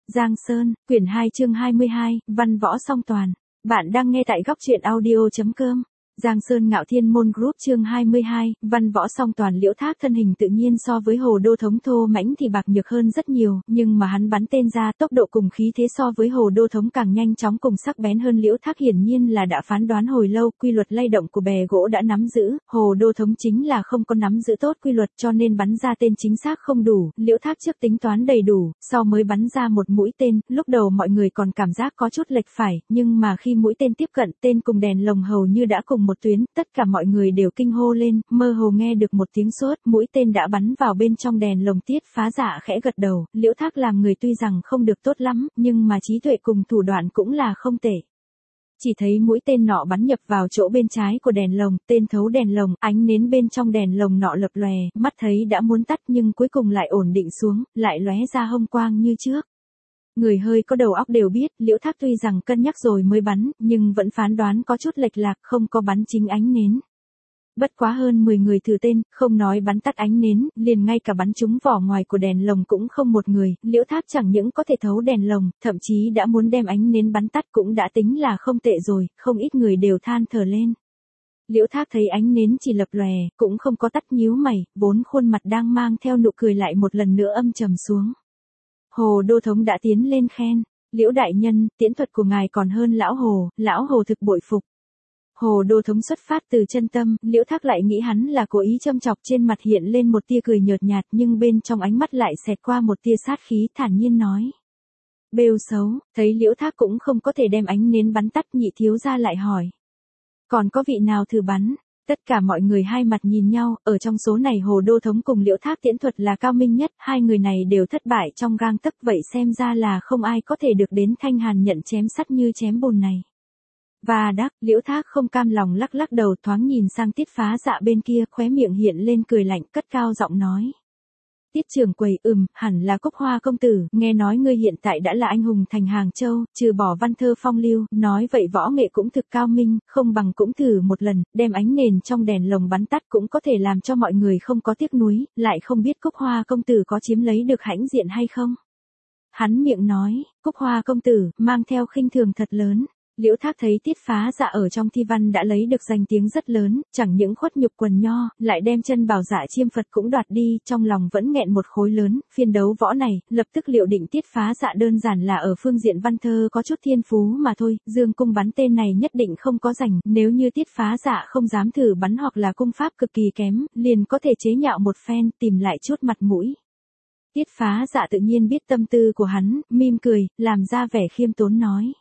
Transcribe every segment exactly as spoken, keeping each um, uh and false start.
Giang Sơn, quyển hai chương hai mươi hai, văn võ song toàn. Bạn đang nghe tại góc truyện audio.com. Giang Sơn Ngạo Thiên Môn Group chương hai mươi hai, văn võ song toàn. Liễu Thác thân hình tự nhiên so với Hồ Đô Thống thô mãnh thì bạc nhược hơn rất nhiều, nhưng mà hắn bắn tên ra tốc độ cùng khí thế so với Hồ Đô Thống càng nhanh chóng cùng sắc bén hơn. Liễu Thác hiển nhiên là đã phán đoán hồi lâu, quy luật lay động của bè gỗ đã nắm giữ, Hồ Đô Thống chính là không có nắm giữ tốt quy luật cho nên bắn ra tên chính xác không đủ. Liễu Thác trước tính toán đầy đủ, sau mới bắn ra một mũi tên, lúc đầu mọi người còn cảm giác có chút lệch phải, nhưng mà khi mũi tên tiếp cận, tên cùng đèn lồng hầu như đã cùng một tuyến, tất cả mọi người đều kinh hô lên, mơ hồ nghe được một tiếng sốt, mũi tên đã bắn vào bên trong đèn lồng. Tiết Phá Dạ khẽ gật đầu, Liễu Thác làm người tuy rằng không được tốt lắm, nhưng mà trí tuệ cùng thủ đoạn cũng là không tệ. Chỉ thấy mũi tên nọ bắn nhập vào chỗ bên trái của đèn lồng, tên thấu đèn lồng, ánh nến bên trong đèn lồng nọ lập lòe, mắt thấy đã muốn tắt nhưng cuối cùng lại ổn định xuống, lại lóe ra hồng quang như trước. Người hơi có đầu óc đều biết, Liễu Thác tuy rằng cân nhắc rồi mới bắn, nhưng vẫn phán đoán có chút lệch lạc, không có bắn chính ánh nến. Bất quá hơn mười người thử tên, không nói bắn tắt ánh nến, liền ngay cả bắn trúng vỏ ngoài của đèn lồng cũng không một người. Liễu Thác chẳng những có thể thấu đèn lồng, thậm chí đã muốn đem ánh nến bắn tắt cũng đã tính là không tệ rồi, không ít người đều than thở lên. Liễu Thác thấy ánh nến chỉ lập lòe, cũng không có tắt, nhíu mày, vốn khuôn mặt đang mang theo nụ cười lại một lần nữa âm trầm xuống. Hồ Đô Thống đã tiến lên khen, Liễu đại nhân, tiễn thuật của ngài còn hơn lão Hồ, lão Hồ thực bội phục. Hồ Đô Thống xuất phát từ chân tâm, Liễu Thác lại nghĩ hắn là cố ý châm chọc, trên mặt hiện lên một tia cười nhợt nhạt nhưng bên trong ánh mắt lại xẹt qua một tia sát khí, thản nhiên nói. Bêu xấu, thấy Liễu Thác cũng không có thể đem ánh nến bắn tắt, nhị thiếu gia lại hỏi. Còn có vị nào thử bắn? Tất cả mọi người hai mặt nhìn nhau, ở trong số này Hồ Đô Thống cùng Liễu Thác tiễn thuật là cao minh nhất, hai người này đều thất bại trong gang tấc, vậy xem ra là không ai có thể được đến thanh hàn nhận chém sắt như chém bùn này. Và đắc, Liễu Thác không cam lòng lắc lắc đầu, thoáng nhìn sang Tiết Phá Dạ bên kia, khóe miệng hiện lên cười lạnh, cất cao giọng nói. Tiết trưởng quầy, ừm, hẳn là Cúc Hoa công tử, nghe nói ngươi hiện tại đã là anh hùng thành Hàng Châu, trừ bỏ văn thơ phong lưu, nói vậy võ nghệ cũng thực cao minh, không bằng cũng thử một lần, đem ánh nền trong đèn lồng bắn tắt cũng có thể làm cho mọi người không có tiếc nuối, lại không biết Cúc Hoa công tử có chiếm lấy được hãnh diện hay không? Hắn miệng nói, Cúc Hoa công tử, mang theo khinh thường thật lớn. Liễu Thác thấy Tiết Phá Dạ ở trong thi văn đã lấy được danh tiếng rất lớn, chẳng những khuất nhục quần nho, lại đem chân bảo dạ chiêm Phật cũng đoạt đi, trong lòng vẫn nghẹn một khối lớn. Phiên đấu võ này, lập tức liệu định Tiết Phá Dạ đơn giản là ở phương diện văn thơ có chút thiên phú mà thôi, dương cung bắn tên này nhất định không có rành, nếu như Tiết Phá Dạ không dám thử bắn hoặc là cung pháp cực kỳ kém, liền có thể chế nhạo một phen, tìm lại chút mặt mũi. Tiết Phá Dạ tự nhiên biết tâm tư của hắn, mỉm cười, làm ra vẻ khiêm tốn nói.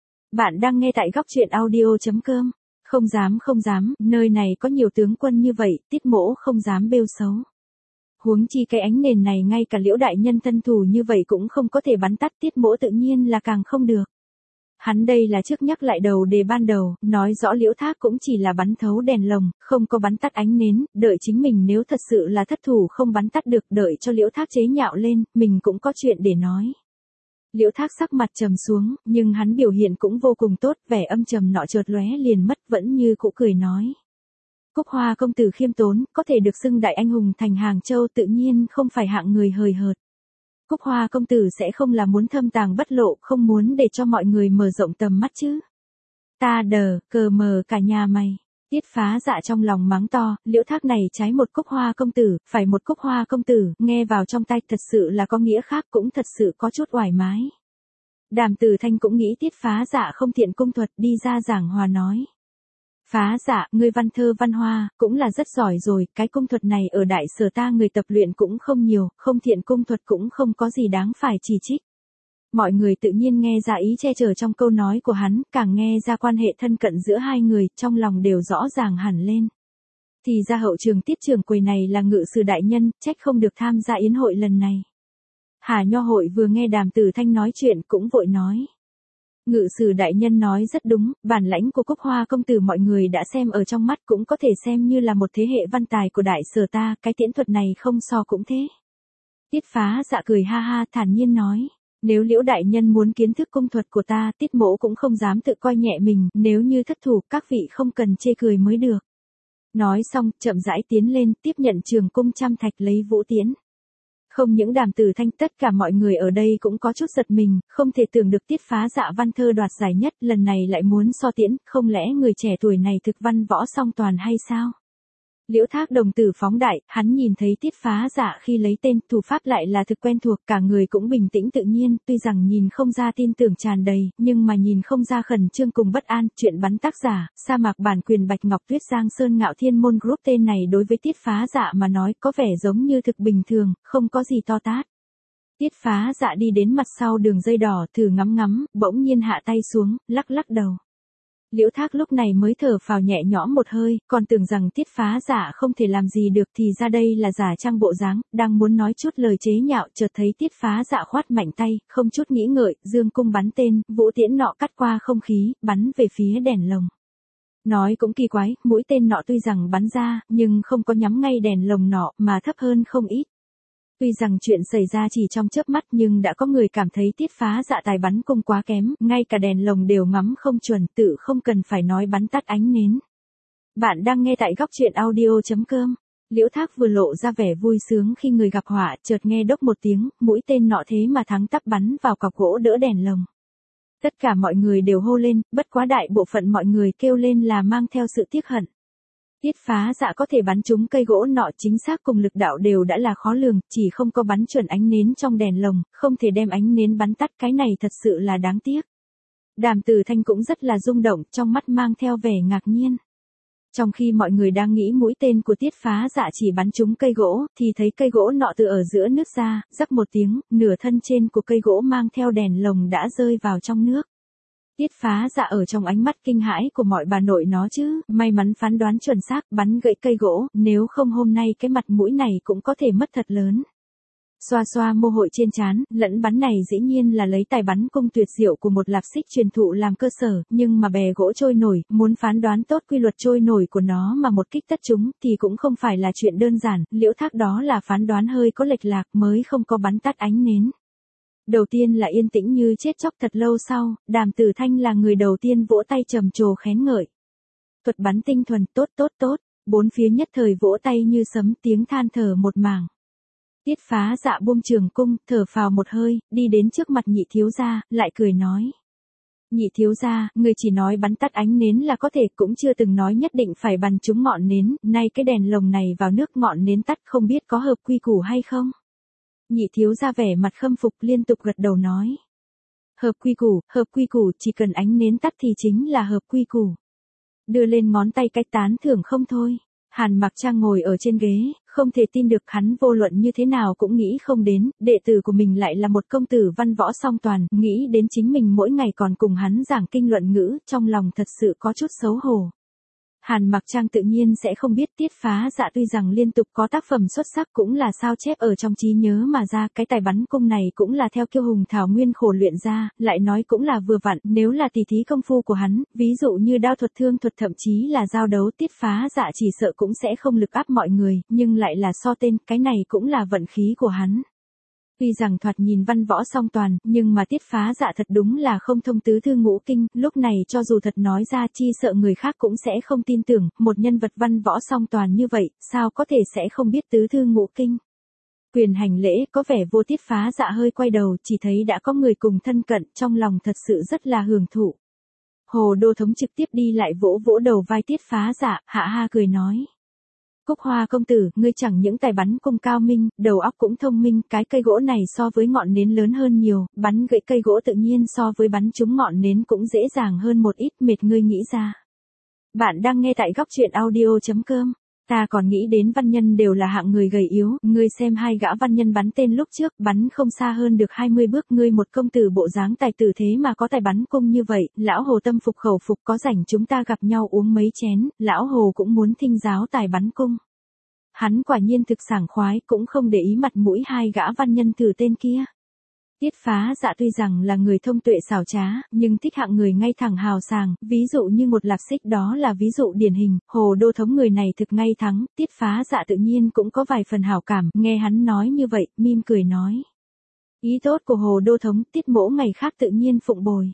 Bạn đang nghe tại góc truyện audio.com. Không dám không dám, nơi này có nhiều tướng quân như vậy, Tiết mỗ không dám bêu xấu. Huống chi cái ánh nền này ngay cả Liễu đại nhân thân thủ như vậy cũng không có thể bắn tắt, Tiết mỗ tự nhiên là càng không được. Hắn đây là trước nhắc lại đầu đề ban đầu, nói rõ Liễu Thác cũng chỉ là bắn thấu đèn lồng, không có bắn tắt ánh nến, đợi chính mình nếu thật sự là thất thủ không bắn tắt được, đợi cho Liễu Thác chế nhạo lên, mình cũng có chuyện để nói. Liễu Thác sắc mặt trầm xuống, nhưng hắn biểu hiện cũng vô cùng tốt, vẻ âm trầm nọ chợt lóe liền mất, vẫn như cũ cười nói. Cúc Hoa công tử khiêm tốn, có thể được xưng đại anh hùng thành Hàng Châu tự nhiên không phải hạng người hời hợt. Cúc Hoa công tử sẽ không là muốn thâm tàng bất lộ, không muốn để cho mọi người mở rộng tầm mắt chứ. Ta đờ, cờ mờ cả nhà mày. Tiết Phá Dạ trong lòng mắng to, Liễu Thác này trái một Cúc Hoa công tử, phải một Cúc Hoa công tử, nghe vào trong tai thật sự là có nghĩa khác, cũng thật sự có chút oải mái. Đàm Tử Thanh cũng nghĩ Tiết Phá Dạ không thiện cung thuật, đi ra giảng hòa nói. Phá Dạ, ngươi văn thơ văn hoa, cũng là rất giỏi rồi, cái cung thuật này ở đại sở ta người tập luyện cũng không nhiều, không thiện cung thuật cũng không có gì đáng phải chỉ trích. Mọi người tự nhiên nghe ra ý che chở trong câu nói của hắn, càng nghe ra quan hệ thân cận giữa hai người, trong lòng đều rõ ràng hẳn lên. Thì ra hậu trường Tiết trưởng quầy này là ngự sử đại nhân, trách không được tham gia yến hội lần này. Hà Nho Hội vừa nghe Đàm Tử Thanh nói chuyện cũng vội nói. Ngự sử đại nhân nói rất đúng, bản lãnh của Cúc Hoa công tử mọi người đã xem ở trong mắt, cũng có thể xem như là một thế hệ văn tài của đại sở ta, cái tiễn thuật này không so cũng thế. Tiết Phá Dạ cười ha ha, thản nhiên nói. Nếu Liễu đại nhân muốn kiến thức cung thuật của ta, Tiết mỗ cũng không dám tự coi nhẹ mình, nếu như thất thủ, các vị không cần chê cười mới được. Nói xong, chậm rãi tiến lên, tiếp nhận trường cung trăm thạch lấy vũ tiễn. Không những Đàm Tử Thanh, tất cả mọi người ở đây cũng có chút giật mình, không thể tưởng được Tiết Phá Dạ văn thơ đoạt giải nhất lần này lại muốn so tiễn, không lẽ người trẻ tuổi này thực văn võ song toàn hay sao? Liễu Thác đồng tử phóng đại, hắn nhìn thấy Tiết Phá Dạ khi lấy tên, thủ pháp lại là thực quen thuộc, cả người cũng bình tĩnh tự nhiên, tuy rằng nhìn không ra tin tưởng tràn đầy, nhưng mà nhìn không ra khẩn trương cùng bất an. Chuyện bắn tác giả, sa mạc bản quyền Bạch Ngọc Tuyết, Giang Sơn Ngạo Thiên Môn Group. Tên này đối với Tiết Phá Dạ mà nói có vẻ giống như thực bình thường, không có gì to tát. Tiết Phá Dạ đi đến mặt sau đường dây đỏ, thử ngắm ngắm, bỗng nhiên hạ tay xuống, lắc lắc đầu. Liễu Thác lúc này mới thở phào nhẹ nhõm một hơi, còn tưởng rằng Tiết Phá Dạ không thể làm gì được thì ra đây là giả trang bộ dáng, đang muốn nói chút lời chế nhạo, chợt thấy Tiết Phá Dạ khoát mạnh tay, không chút nghĩ ngợi, dương cung bắn tên, vũ tiễn nọ cắt qua không khí, bắn về phía đèn lồng. Nói cũng kỳ quái, mũi tên nọ tuy rằng bắn ra, nhưng không có nhắm ngay đèn lồng nọ, mà thấp hơn không ít. Tuy rằng chuyện xảy ra chỉ trong chớp mắt nhưng đã có người cảm thấy Tiết Phá Dạ tài bắn cung quá kém, ngay cả đèn lồng đều ngắm không chuẩn, tự không cần phải nói bắn tắt ánh nến. Bạn đang nghe tại góc truyện audio chấm com. Liễu Thác vừa lộ ra vẻ vui sướng khi người gặp họa, chợt nghe đốc một tiếng, mũi tên nọ thế mà thắng tắp bắn vào cọc gỗ đỡ đèn lồng. Tất cả mọi người đều hô lên, bất quá đại bộ phận mọi người kêu lên là mang theo sự tiếc hận. Tiết Phá Dạ có thể bắn trúng cây gỗ nọ chính xác cùng lực đạo đều đã là khó lường, chỉ không có bắn chuẩn ánh nến trong đèn lồng, không thể đem ánh nến bắn tắt, cái này thật sự là đáng tiếc. Đàm Tử Thanh cũng rất là rung động, trong mắt mang theo vẻ ngạc nhiên. Trong khi mọi người đang nghĩ mũi tên của Tiết Phá Dạ chỉ bắn trúng cây gỗ, thì thấy cây gỗ nọ từ ở giữa nước ra, rắc một tiếng, nửa thân trên của cây gỗ mang theo đèn lồng đã rơi vào trong nước. Tiết Phá Dạ ở trong ánh mắt kinh hãi của mọi bà nội nó chứ, may mắn phán đoán chuẩn xác, bắn gãy cây gỗ, nếu không hôm nay cái mặt mũi này cũng có thể mất thật lớn. Xoa xoa mồ hôi trên trán, lẫn bắn này dĩ nhiên là lấy tài bắn cung tuyệt diệu của một lạp xích truyền thụ làm cơ sở, nhưng mà bè gỗ trôi nổi, muốn phán đoán tốt quy luật trôi nổi của nó mà một kích tất chúng, thì cũng không phải là chuyện đơn giản. Liễu Thác đó là phán đoán hơi có lệch lạc mới không có bắn tắt ánh nến. Đầu tiên là yên tĩnh như chết chóc, thật lâu sau, Đàm Tử Thanh là người đầu tiên vỗ tay trầm trồ khen ngợi. Thuật bắn tinh thuần, tốt tốt tốt, bốn phía nhất thời vỗ tay như sấm, tiếng than thở một mảng. Tiết Phá Dạ buông trường cung, thở phào một hơi, đi đến trước mặt Nhị thiếu gia, lại cười nói. Nhị thiếu gia, người chỉ nói bắn tắt ánh nến là có thể, cũng chưa từng nói nhất định phải bắn trúng ngọn nến, nay cái đèn lồng này vào nước ngọn nến tắt, không biết có hợp quy củ hay không? Nhị thiếu gia vẻ mặt khâm phục liên tục gật đầu nói. Hợp quy củ, hợp quy củ, chỉ cần ánh nến tắt thì chính là hợp quy củ. Đưa lên ngón tay cách tán thưởng không thôi. Hàn Mặc Trang ngồi ở trên ghế, không thể tin được, hắn vô luận như thế nào cũng nghĩ không đến, đệ tử của mình lại là một công tử văn võ song toàn, nghĩ đến chính mình mỗi ngày còn cùng hắn giảng kinh luận ngữ, trong lòng thật sự có chút xấu hổ. Hàn Mặc Trang tự nhiên sẽ không biết Tiết Phá Dạ tuy rằng liên tục có tác phẩm xuất sắc cũng là sao chép ở trong trí nhớ mà ra, cái tài bắn cung này cũng là theo Kiêu Hùng Thảo Nguyên khổ luyện ra, lại nói cũng là vừa vặn, nếu là tỉ thí công phu của hắn, ví dụ như đao thuật, thương thuật, thậm chí là giao đấu, Tiết Phá Dạ chỉ sợ cũng sẽ không lực áp mọi người, nhưng lại là so tên, cái này cũng là vận khí của hắn. Tuy rằng thoạt nhìn văn võ song toàn, nhưng mà Tiết Phá Dạ thật đúng là không thông tứ thư ngũ kinh, lúc này cho dù thật nói ra chi sợ người khác cũng sẽ không tin tưởng, một nhân vật văn võ song toàn như vậy, sao có thể sẽ không biết tứ thư ngũ kinh. Quyền hành lễ, có vẻ vô. Tiết Phá Dạ hơi quay đầu, chỉ thấy đã có người cùng thân cận, trong lòng thật sự rất là hưởng thụ. Hồ Đô Thống trực tiếp đi lại vỗ vỗ đầu vai Tiết Phá Dạ, hạ ha cười nói. Cúc Hoa công tử, ngươi chẳng những tài bắn cung cao minh, đầu óc cũng thông minh, cái cây gỗ này so với ngọn nến lớn hơn nhiều, bắn gãy cây gỗ tự nhiên so với bắn trúng ngọn nến cũng dễ dàng hơn một ít, mệt ngươi nghĩ ra. Bạn đang nghe tại góc truyện audio chấm com. Ta còn nghĩ đến văn nhân đều là hạng người gầy yếu, ngươi xem hai gã văn nhân bắn tên lúc trước, bắn không xa hơn được hai mươi bước, ngươi một công tử bộ dáng tài tử thế mà có tài bắn cung như vậy, lão Hồ tâm phục khẩu phục, có rảnh chúng ta gặp nhau uống mấy chén, lão Hồ cũng muốn thinh giáo tài bắn cung. Hắn quả nhiên thực sảng khoái, cũng không để ý mặt mũi hai gã văn nhân thử tên kia. Tiết Phá Dạ tuy rằng là người thông tuệ xảo trá, nhưng thích hạng người ngay thẳng hào sảng, ví dụ như một Lạp Xích đó là ví dụ điển hình, Hồ Đô Thống người này thực ngay thắng, Tiết Phá Dạ tự nhiên cũng có vài phần hảo cảm, nghe hắn nói như vậy, mỉm cười nói. Ý tốt của Hồ Đô Thống, Tiết mỗ ngày khác tự nhiên phụng bồi.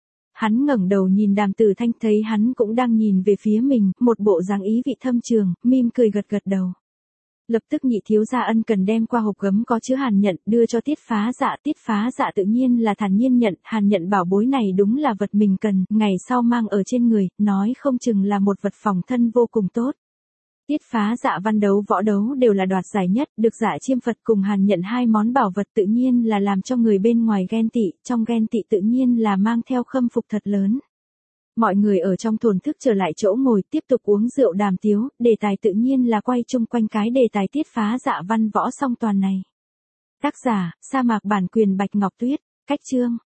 Hắn ngẩng đầu nhìn Đàm Tử Thanh, thấy hắn cũng đang nhìn về phía mình, một bộ dáng ý vị thâm trường, mỉm cười gật gật đầu. Lập tức nhị thiếu gia ân cần đem qua hộp gấm có chứa hàn nhận đưa cho Tiết Phá Dạ. Tiết Phá Dạ tự nhiên là thản nhiên nhận, hàn nhận bảo bối này đúng là vật mình cần, ngày sau mang ở trên người, nói không chừng là một vật phòng thân vô cùng tốt. Tiết Phá Dạ văn đấu võ đấu đều là đoạt giải nhất, được Dạ Chiêm Phật cùng hàn nhận hai món bảo vật tự nhiên là làm cho người bên ngoài ghen tị, trong ghen tị tự nhiên là mang theo khâm phục thật lớn. Mọi người ở trong thổn thức trở lại chỗ ngồi tiếp tục uống rượu đàm tiếu, đề tài tự nhiên là quay chung quanh cái đề tài Tiết Phá Dạ văn võ song toàn này. Tác giả, sa mạc bản quyền Bạch Ngọc Tuyết, cách chương.